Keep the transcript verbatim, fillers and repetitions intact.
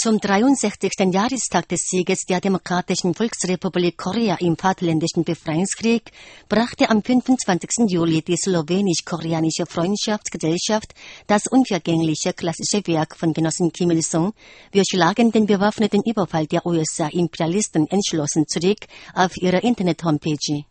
Zum dreiundsechzigsten Jahrestag des Sieges der Demokratischen Volksrepublik Korea im Vaterländischen Befreiungskrieg brachte am fünfundzwanzigsten Juli die slowenisch-koreanische Freundschaftsgesellschaft das unvergängliche klassische Werk von Genossen Kim Il-sung, Wir schlagen den bewaffneten Überfall der U S A-Imperialisten entschlossen zurück, auf ihrer Internet-Homepage.